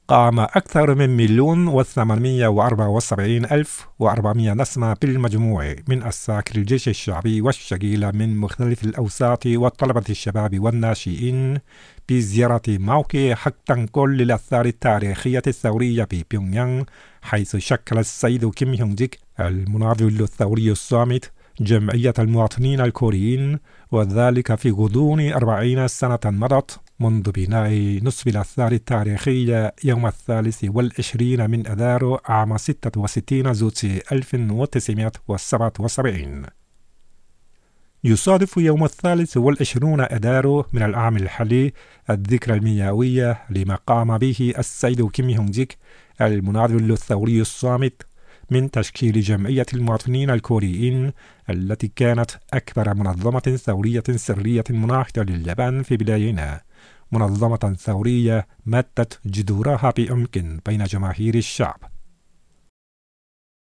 قام أكثر من 1,874,400 نسمة بالمجموع من عساكر الجيش الشعبي والشقيلة من مختلف الأوساط وطلبة الشباب والناشئين بزيارة موقع حق تنقل للآثار التاريخية الثورية ببيونغ يانغ، حيث شكل السيد كيم هيونغ جيك المناضل الثوري الصامت جمعية المواطنين الكوريين، وذلك في غضون 40 سنة مضت منذ بناء نصف الآثار التاريخية يوم 23 من أذار عام 66 زوت 1977. يصادف يوم 23 أذار من العام الحالي الذكرى المئوية لما قام به السيد كيم هيونغ جيك المناضل الثوري الصامت من تشكيل جمعية المواطنين الكوريين، التي كانت أكبر منظمة ثورية سرية مناهضة لليابان في بلادنا، منظمة ثورية مدت جذورها بعمق بين جماهير الشعب.